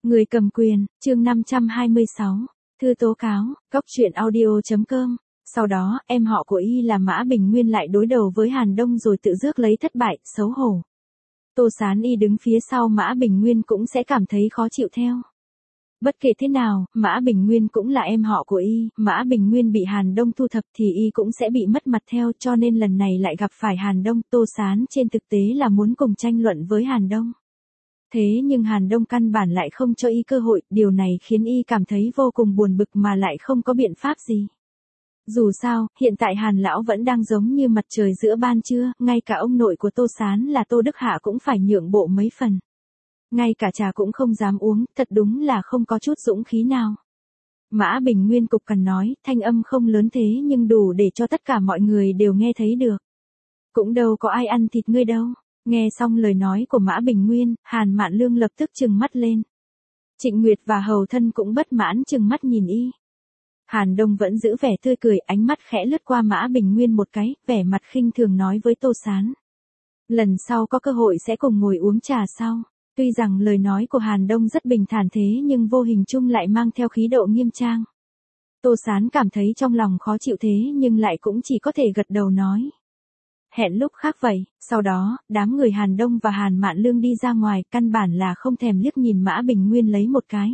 Người cầm quyền, chương 526, thư tố cáo, cóc truyện audio.com. Sau đó, em họ của y là Mã Bình Nguyên lại đối đầu với Hàn Đông rồi tự rước lấy thất bại, xấu hổ. Tô Sán y đứng phía sau Mã Bình Nguyên cũng sẽ cảm thấy khó chịu theo. Bất kể thế nào, Mã Bình Nguyên cũng là em họ của y, Mã Bình Nguyên bị Hàn Đông thu thập thì y cũng sẽ bị mất mặt theo, cho nên lần này lại gặp phải Hàn Đông. Tô Sán trên thực tế là muốn cùng tranh luận với Hàn Đông. Thế nhưng Hàn Đông căn bản lại không cho y cơ hội, điều này khiến y cảm thấy vô cùng buồn bực mà lại không có biện pháp gì. Dù sao, hiện tại Hàn lão vẫn đang giống như mặt trời giữa ban trưa, ngay cả ông nội của Tô Sán là Tô Đức Hạ cũng phải nhượng bộ mấy phần. Ngay cả trà cũng không dám uống, thật đúng là không có chút dũng khí nào. Mã Bình Nguyên cục cằn nói, thanh âm không lớn thế nhưng đủ để cho tất cả mọi người đều nghe thấy được. Cũng đâu có ai ăn thịt ngươi đâu. Nghe xong lời nói của Mã Bình Nguyên, Hàn Mạn Lương lập tức trừng mắt lên. Trịnh Nguyệt và Hầu Thân cũng bất mãn trừng mắt nhìn y. Hàn Đông vẫn giữ vẻ tươi cười, ánh mắt khẽ lướt qua Mã Bình Nguyên một cái, vẻ mặt khinh thường nói với Tô Sán. Lần sau có cơ hội sẽ cùng ngồi uống trà sau. Tuy rằng lời nói của Hàn Đông rất bình thản thế nhưng vô hình chung lại mang theo khí độ nghiêm trang. Tô Sán cảm thấy trong lòng khó chịu thế nhưng lại cũng chỉ có thể gật đầu nói. Hẹn lúc khác vậy, sau đó, đám người Hàn Đông và Hàn Mạn Lương đi ra ngoài, căn bản là không thèm liếc nhìn Mã Bình Nguyên lấy một cái.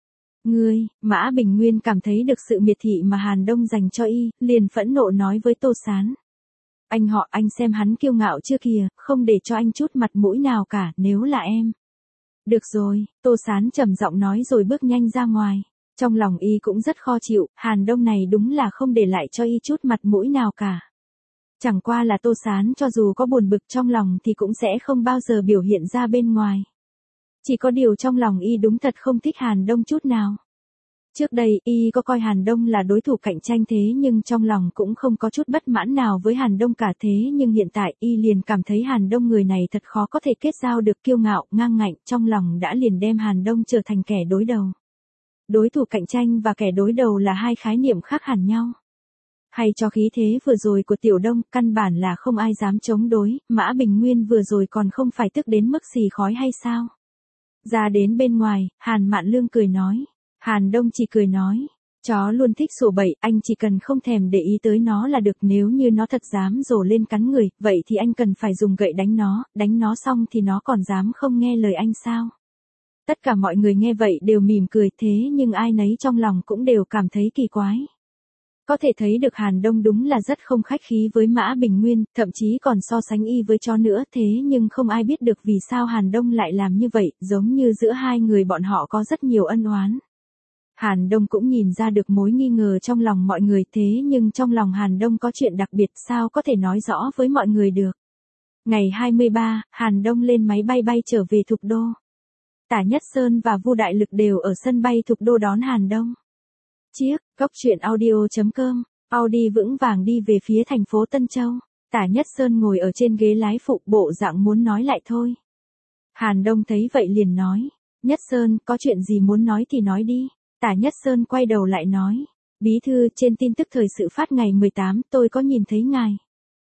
Mã Bình Nguyên cảm thấy được sự miệt thị mà Hàn Đông dành cho y, liền phẫn nộ nói với Tô Sán. Anh họ, anh xem hắn kiêu ngạo chưa kìa, không để cho anh chút mặt mũi nào cả, nếu là em. Được rồi, Tô Sán trầm giọng nói rồi bước nhanh ra ngoài. Trong lòng y cũng rất khó chịu, Hàn Đông này đúng là không để lại cho y chút mặt mũi nào cả. Chẳng qua là Tô Sán cho dù có buồn bực trong lòng thì cũng sẽ không bao giờ biểu hiện ra bên ngoài. Chỉ có điều trong lòng y đúng thật không thích Hàn Đông chút nào. Trước đây y có coi Hàn Đông là đối thủ cạnh tranh thế nhưng trong lòng cũng không có chút bất mãn nào với Hàn Đông cả thế nhưng hiện tại y liền cảm thấy Hàn Đông người này thật khó có thể kết giao được, kiêu ngạo, ngang ngạnh, trong lòng đã liền đem Hàn Đông trở thành kẻ đối đầu. Đối thủ cạnh tranh và kẻ đối đầu là hai khái niệm khác hẳn nhau. Hay cho khí thế vừa rồi của Tiểu Đông, căn bản là không ai dám chống đối, Mã Bình Nguyên vừa rồi còn không phải tức đến mức xì khói hay sao? Ra đến bên ngoài, Hàn Mạn Lương cười nói. Hàn Đông chỉ cười nói. Chó luôn thích sủa bậy, anh chỉ cần không thèm để ý tới nó là được, nếu như nó thật dám rồ lên cắn người, vậy thì anh cần phải dùng gậy đánh nó xong thì nó còn dám không nghe lời anh sao? Tất cả mọi người nghe vậy đều mỉm cười thế nhưng ai nấy trong lòng cũng đều cảm thấy kỳ quái. Có thể thấy được Hàn Đông đúng là rất không khách khí với Mã Bình Nguyên, thậm chí còn so sánh y với chó nữa, thế nhưng không ai biết được vì sao Hàn Đông lại làm như vậy, giống như giữa hai người bọn họ có rất nhiều ân oán. Hàn Đông cũng nhìn ra được mối nghi ngờ trong lòng mọi người thế nhưng trong lòng Hàn Đông có chuyện đặc biệt sao có thể nói rõ với mọi người được. Ngày 23, Hàn Đông lên máy bay bay trở về Thục Đô. Tả Nhất Sơn và Vu Đại Lực đều ở sân bay Thục Đô đón Hàn Đông. Chiếc, cóc truyện audio.com, Audi vững vàng đi về phía thành phố Tân Châu. Tả Nhất Sơn ngồi ở trên ghế lái phụ, bộ dạng muốn nói lại thôi. Hàn Đông thấy vậy liền nói. Nhất Sơn, có chuyện gì muốn nói thì nói đi. Tả Nhất Sơn quay đầu lại nói. Bí thư, trên tin tức thời sự phát ngày 18, tôi có nhìn thấy ngài.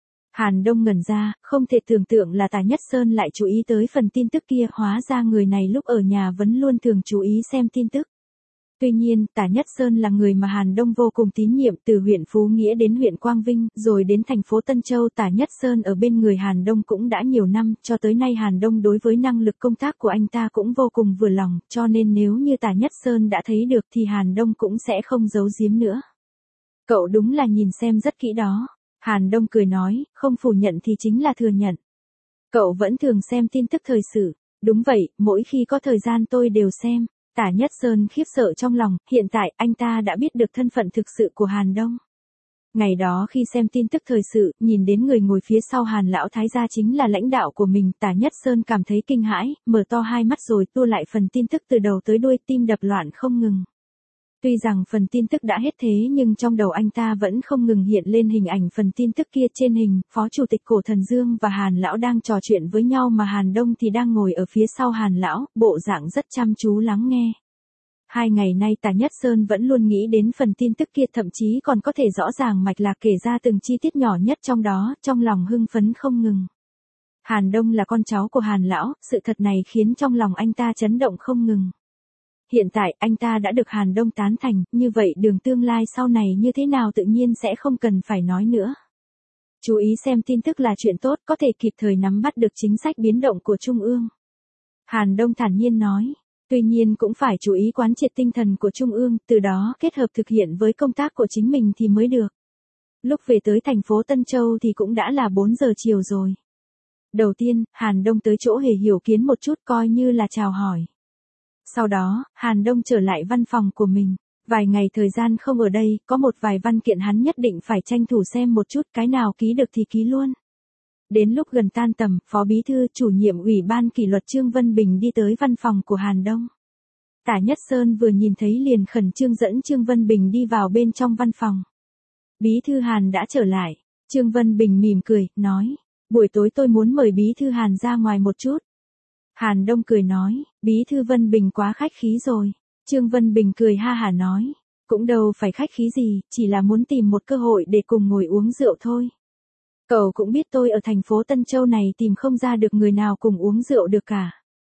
Hàn Đông ngẩn ra, không thể tưởng tượng là Tả Nhất Sơn lại chú ý tới phần tin tức kia, hóa ra người này lúc ở nhà vẫn luôn thường chú ý xem tin tức. Tuy nhiên, Tả Nhất Sơn là người mà Hàn Đông vô cùng tín nhiệm, từ huyện Phú Nghĩa đến huyện Quang Vinh, rồi đến thành phố Tân Châu. Tả Nhất Sơn ở bên người Hàn Đông cũng đã nhiều năm, cho tới nay Hàn Đông đối với năng lực công tác của anh ta cũng vô cùng vừa lòng, cho nên nếu như Tả Nhất Sơn đã thấy được thì Hàn Đông cũng sẽ không giấu giếm nữa. Cậu đúng là nhìn xem rất kỹ đó. Hàn Đông cười nói, không phủ nhận thì chính là thừa nhận. Cậu vẫn thường xem tin tức thời sự. Đúng vậy, mỗi khi có thời gian tôi đều xem. Tả Nhất Sơn khiếp sợ trong lòng, hiện tại anh ta đã biết được thân phận thực sự của Hàn Đông. Ngày đó khi xem tin tức thời sự, nhìn đến người ngồi phía sau Hàn lão thái gia chính là lãnh đạo của mình, Tả Nhất Sơn cảm thấy kinh hãi, mở to hai mắt rồi tua lại phần tin tức từ đầu tới đuôi, tim đập loạn không ngừng. Tuy rằng phần tin tức đã hết thế nhưng trong đầu anh ta vẫn không ngừng hiện lên hình ảnh phần tin tức kia. Trên hình, Phó Chủ tịch Cổ Thần Dương và Hàn lão đang trò chuyện với nhau mà Hàn Đông thì đang ngồi ở phía sau Hàn lão, bộ dạng rất chăm chú lắng nghe. 2 ngày nay Tả Nhất Sơn vẫn luôn nghĩ đến phần tin tức kia, thậm chí còn có thể rõ ràng mạch lạc kể ra từng chi tiết nhỏ nhất trong đó, trong lòng hưng phấn không ngừng. Hàn Đông là con cháu của Hàn lão, sự thật này khiến trong lòng anh ta chấn động không ngừng. Hiện tại anh ta đã được Hàn Đông tán thành, như vậy đường tương lai sau này như thế nào tự nhiên sẽ không cần phải nói nữa. Chú ý xem tin tức là chuyện tốt, có thể kịp thời nắm bắt được chính sách biến động của Trung ương. Hàn Đông thản nhiên nói, tuy nhiên cũng phải chú ý quán triệt tinh thần của Trung ương, từ đó kết hợp thực hiện với công tác của chính mình thì mới được. Lúc về tới thành phố Tân Châu thì cũng đã là 4 giờ chiều rồi. Đầu tiên, Hàn Đông tới chỗ Hề Hiểu Kiến một chút coi như là chào hỏi. Sau đó, Hàn Đông trở lại văn phòng của mình. Vài ngày thời gian không ở đây, có một vài văn kiện hắn nhất định phải tranh thủ xem một chút, cái nào ký được thì ký luôn. Đến lúc gần tan tầm, Phó Bí thư chủ nhiệm Ủy ban kỷ luật Trương Vân Bình đi tới văn phòng của Hàn Đông. Tả Nhất Sơn vừa nhìn thấy liền khẩn trương dẫn Trương Vân Bình đi vào bên trong văn phòng. Bí thư Hàn đã trở lại. Trương Vân Bình mỉm cười, nói, buổi tối tôi muốn mời Bí thư Hàn ra ngoài một chút. Hàn Đông cười nói, Bí thư Vân Bình quá khách khí rồi. Trương Vân Bình cười ha hả nói, cũng đâu phải khách khí gì, chỉ là muốn tìm một cơ hội để cùng ngồi uống rượu thôi. Cậu cũng biết tôi ở thành phố Tân Châu này tìm không ra được người nào cùng uống rượu được cả.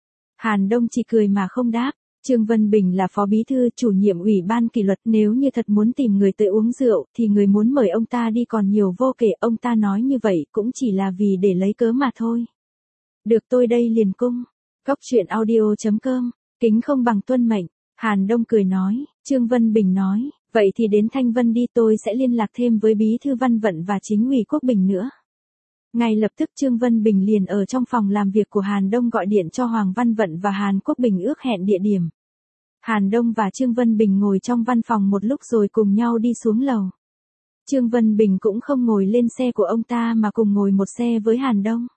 Hàn Đông chỉ cười mà không đáp. Trương Vân Bình là phó bí thư chủ nhiệm Ủy ban kỷ luật, nếu như thật muốn tìm người tới uống rượu thì người muốn mời ông ta đi còn nhiều vô kể, ông ta nói như vậy cũng chỉ là vì để lấy cớ mà thôi. Được, tôi đây liền cung. Góc truyện audio.com, kính không bằng tuân mệnh. Hàn Đông cười nói, Trương Vân Bình nói, vậy thì đến Thanh Vân đi, tôi sẽ liên lạc thêm với bí thư Văn Vận và chính ủy Quốc Bình nữa. Ngay lập tức Trương Vân Bình liền ở trong phòng làm việc của Hàn Đông gọi điện cho Hoàng Văn Vận và Hàn Quốc Bình ước hẹn địa điểm. Hàn Đông và Trương Vân Bình ngồi trong văn phòng một lúc rồi cùng nhau đi xuống lầu. Trương Vân Bình cũng không ngồi lên xe của ông ta mà cùng ngồi một xe với Hàn Đông.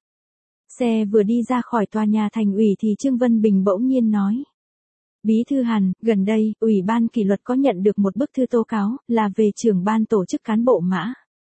Xe vừa đi ra khỏi tòa nhà thành ủy thì Trương Vân Bình bỗng nhiên nói. Bí thư Hàn, gần đây, Ủy ban kỷ luật có nhận được một bức thư tố cáo, là về trưởng ban tổ chức cán bộ Mã.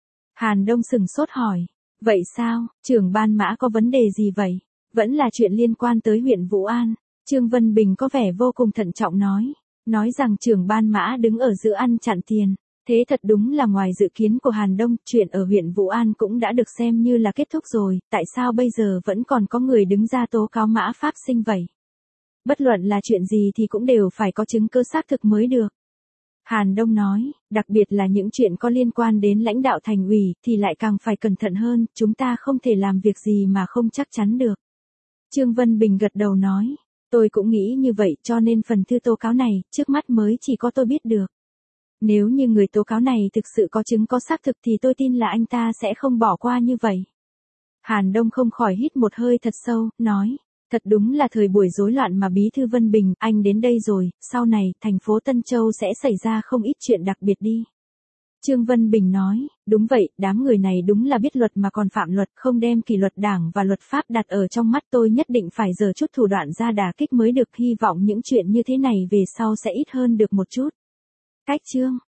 Hàn Đông sừng sốt hỏi. Vậy sao, trưởng ban Mã có vấn đề gì vậy? Vẫn là chuyện liên quan tới huyện Vũ An. Trương Vân Bình có vẻ vô cùng thận trọng nói rằng trưởng ban Mã đứng ở giữa ăn chặn tiền. Thế thật đúng là ngoài dự kiến của Hàn Đông, chuyện ở huyện Vũ An cũng đã được xem như là kết thúc rồi, tại sao bây giờ vẫn còn có người đứng ra tố cáo Mã Pháp Sinh vậy? Bất luận là chuyện gì thì cũng đều phải có chứng cứ xác thực mới được. Hàn Đông nói, đặc biệt là những chuyện có liên quan đến lãnh đạo thành ủy thì lại càng phải cẩn thận hơn, chúng ta không thể làm việc gì mà không chắc chắn được. Trương Vân Bình gật đầu nói, tôi cũng nghĩ như vậy, cho nên phần thư tố cáo này, trước mắt mới chỉ có tôi biết được. Nếu như người tố cáo này thực sự có chứng có xác thực thì tôi tin là anh ta sẽ không bỏ qua như vậy. Hàn Đông không khỏi hít một hơi thật sâu, nói, thật đúng là thời buổi rối loạn mà bí thư Vân Bình, anh đến đây rồi, sau này, thành phố Tân Châu sẽ xảy ra không ít chuyện đặc biệt đi. Trương Vân Bình nói, đúng vậy, đám người này đúng là biết luật mà còn phạm luật, không đem kỷ luật đảng và luật pháp đặt ở trong mắt, tôi nhất định phải giở chút thủ đoạn ra đả kích mới được, hy vọng những chuyện như thế này về sau sẽ ít hơn được một chút. Cách chương